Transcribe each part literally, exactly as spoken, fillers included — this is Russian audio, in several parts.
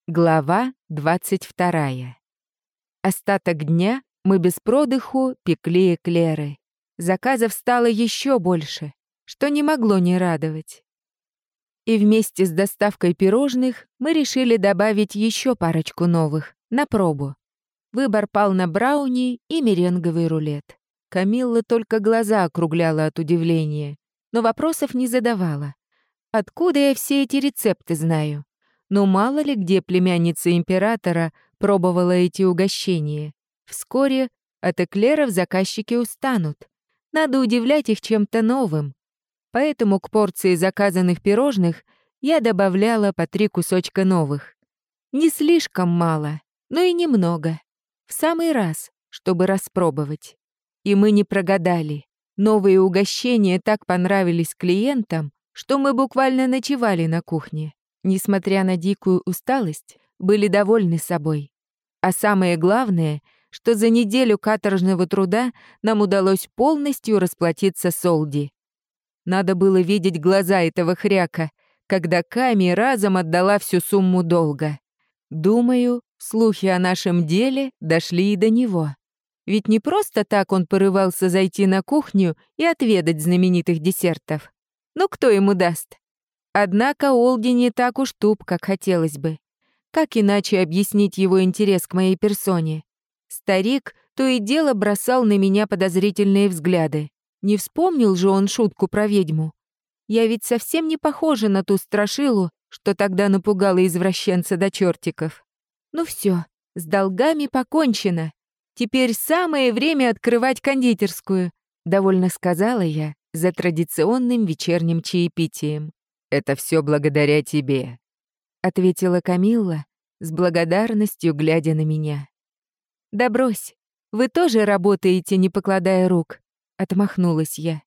Глава двадцать вторая. Остаток дня мы без продыху пекли эклеры. Заказов стало еще больше, что не могло не радовать. И вместе с доставкой пирожных мы решили добавить еще парочку новых, на пробу. Выбор пал на брауни и меренговый рулет. Камилла только глаза округляла от удивления, но вопросов не задавала. Откуда я все эти рецепты знаю? Но мало ли где племянница императора пробовала эти угощения. Вскоре от эклеров заказчики устанут. Надо удивлять их чем-то новым. Поэтому к порции заказанных пирожных я добавляла по три кусочка новых. Не слишком мало, но и немного. В самый раз, чтобы распробовать. И мы не прогадали. Новые угощения так понравились клиентам, что мы буквально ночевали на кухне. Несмотря на дикую усталость, были довольны собой. А самое главное, что за неделю каторжного труда нам удалось полностью расплатиться с Олди. Надо было видеть глаза этого хряка, когда Ками разом отдала всю сумму долга. Думаю, слухи о нашем деле дошли и до него. Ведь не просто так он порывался зайти на кухню и отведать знаменитых десертов. Ну кто ему даст? Однако Олди не так уж туп, как хотелось бы. Как иначе объяснить его интерес к моей персоне? Старик то и дело бросал на меня подозрительные взгляды. Не вспомнил же он шутку про ведьму. Я ведь совсем не похожа на ту страшилу, что тогда напугала извращенца до чертиков. Ну все, с долгами покончено. Теперь самое время открывать кондитерскую, довольно сказала я за традиционным вечерним чаепитием. «Это все благодаря тебе», — ответила Камилла, с благодарностью глядя на меня. «Да брось, вы тоже работаете, не покладая рук», — отмахнулась я.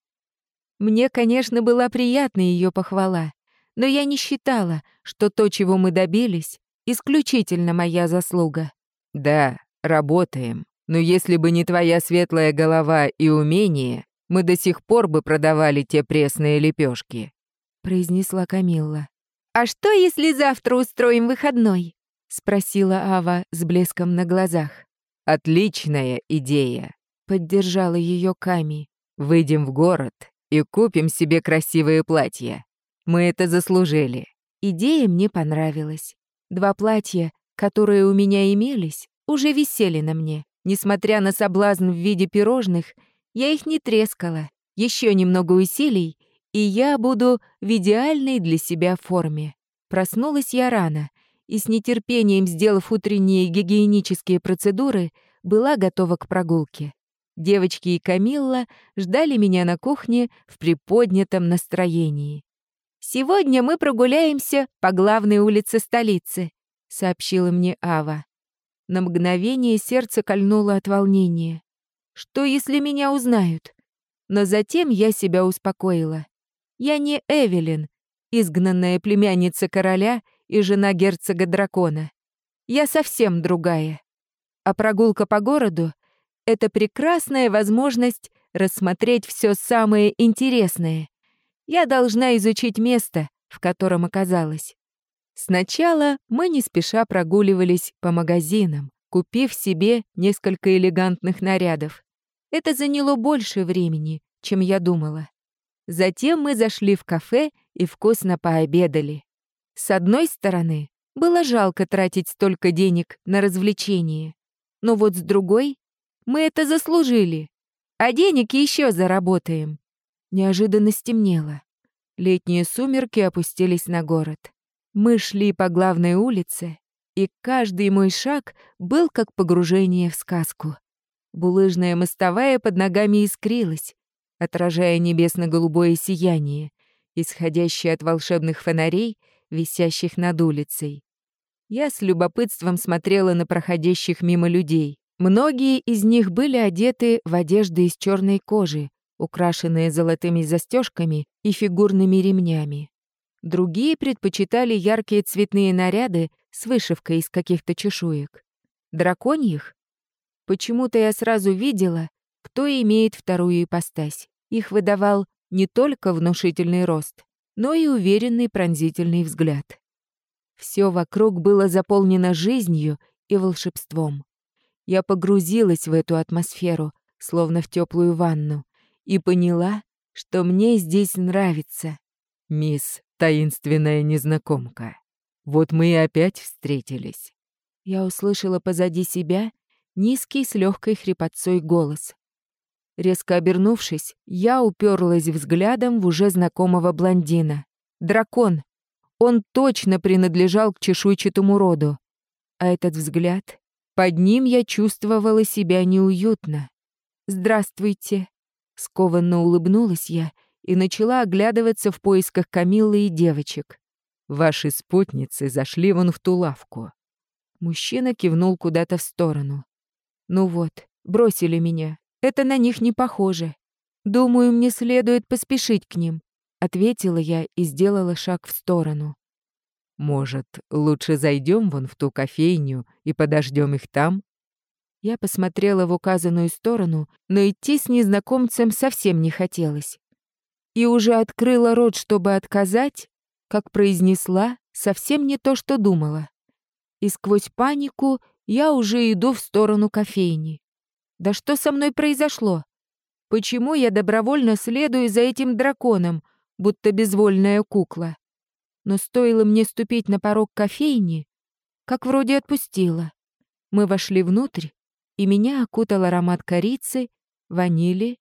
Мне, конечно, была приятна ее похвала, но я не считала, что то, чего мы добились, исключительно моя заслуга. «Да, работаем, но если бы не твоя светлая голова и умение, мы до сих пор бы продавали те пресные лепешки», — произнесла Камилла. «А что, если завтра устроим выходной?» — спросила Ава с блеском на глазах. «Отличная идея», — поддержала ее Ками. «Выйдем в город и купим себе красивые платья. Мы это заслужили». Идея мне понравилась. Два платья, которые у меня имелись, уже висели на мне. Несмотря на соблазн в виде пирожных, я их не трескала. Еще немного усилий, и я буду в идеальной для себя форме. Проснулась я рано, и с нетерпением, сделав утренние гигиенические процедуры, была готова к прогулке. Девочки и Камилла ждали меня на кухне в приподнятом настроении. «Сегодня мы прогуляемся по главной улице столицы», — сообщила мне Ава. На мгновение сердце кольнуло от волнения. Что, если меня узнают? Но затем я себя успокоила. Я не Эвелин, изгнанная племянница короля и жена герцога дракона. Я совсем другая. А прогулка по городу — это прекрасная возможность рассмотреть все самое интересное. Я должна изучить место, в котором оказалась. Сначала мы не спеша прогуливались по магазинам, купив себе несколько элегантных нарядов. Это заняло больше времени, чем я думала. Затем мы зашли в кафе и вкусно пообедали. С одной стороны, было жалко тратить столько денег на развлечения. Но вот с другой, мы это заслужили. А денег еще заработаем. Неожиданно стемнело. Летние сумерки опустились на город. Мы шли по главной улице, и каждый мой шаг был как погружение в сказку. Булыжная мостовая под ногами искрилась, отражая небесно-голубое сияние, исходящее от волшебных фонарей, висящих над улицей. Я с любопытством смотрела на проходящих мимо людей. Многие из них были одеты в одежды из черной кожи, украшенные золотыми застежками и фигурными ремнями. Другие предпочитали яркие цветные наряды с вышивкой из каких-то чешуек. Драконьих? Почему-то я сразу видела, кто имеет вторую ипостась. Их выдавал не только внушительный рост, но и уверенный пронзительный взгляд. Все вокруг было заполнено жизнью и волшебством. Я погрузилась в эту атмосферу, словно в теплую ванну, и поняла, что мне здесь нравится. «Мисс таинственная незнакомка, вот мы и опять встретились». Я услышала позади себя низкий с легкой хрипотцой голос. Резко обернувшись, я уперлась взглядом в уже знакомого блондина. Дракон! Он точно принадлежал к чешуйчатому роду. А этот взгляд... Под ним я чувствовала себя неуютно. «Здравствуйте!» Скованно улыбнулась я и начала оглядываться в поисках Камиллы и девочек. «Ваши спутницы зашли вон в ту лавку». Мужчина кивнул куда-то в сторону. «Ну вот, бросили меня. Это на них не похоже. Думаю, мне следует поспешить к ним», — ответила я и сделала шаг в сторону. «Может, лучше зайдем вон в ту кофейню и подождем их там?» Я посмотрела в указанную сторону, но идти с незнакомцем совсем не хотелось. И уже открыла рот, чтобы отказать, как произнесла совсем не то, что думала. И сквозь панику я уже иду в сторону кофейни. Да что со мной произошло? Почему я добровольно следую за этим драконом, будто безвольная кукла? Но стоило мне ступить на порог кофейни, как вроде отпустила. Мы вошли внутрь, и меня окутал аромат корицы, ванили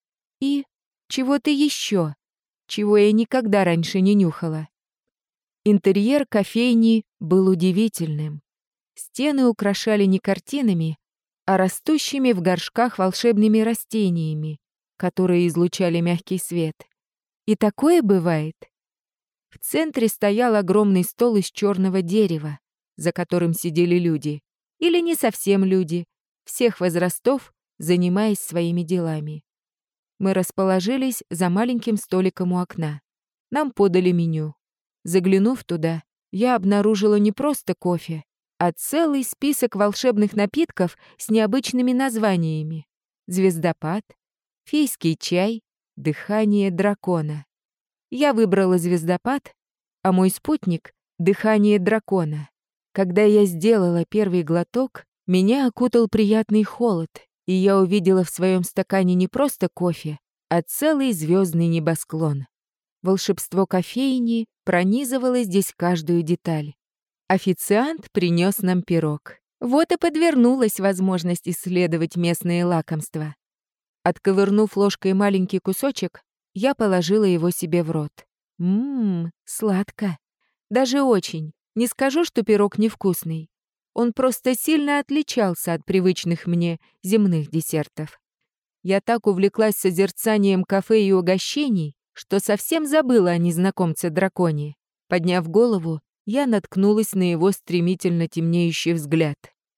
и чего-то еще, чего я никогда раньше не нюхала. Интерьер кофейни был удивительным. Стены украшали не картинами, а растущими в горшках волшебными растениями, которые излучали мягкий свет. И такое бывает. В центре стоял огромный стол из черного дерева, за которым сидели люди, или не совсем люди, всех возрастов, занимаясь своими делами. Мы расположились за маленьким столиком у окна. Нам подали меню. Заглянув туда, я обнаружила не просто кофе, а целый список волшебных напитков с необычными названиями. Звездопад, фейский чай, дыхание дракона. Я выбрала звездопад, а мой спутник — дыхание дракона. Когда я сделала первый глоток, меня окутал приятный холод, и я увидела в своем стакане не просто кофе, а целый звездный небосклон. Волшебство кофейни пронизывало здесь каждую деталь. Официант принес нам пирог. Вот и подвернулась возможность исследовать местные лакомства. Отковырнув ложкой маленький кусочек, я положила его себе в рот. Ммм, сладко. Даже очень. Не скажу, что пирог невкусный. Он просто сильно отличался от привычных мне земных десертов. Я так увлеклась созерцанием кафе и угощений, что совсем забыла о незнакомце-драконе. Подняв голову, я наткнулась на его стремительно темнеющий взгляд.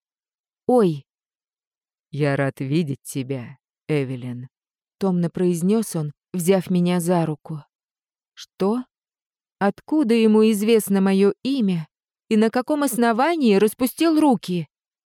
«Ой!» «Я рад видеть тебя, Эвелин», — томно произнес он, взяв меня за руку. «Что? Откуда ему известно мое имя и на каком основании распустил руки?»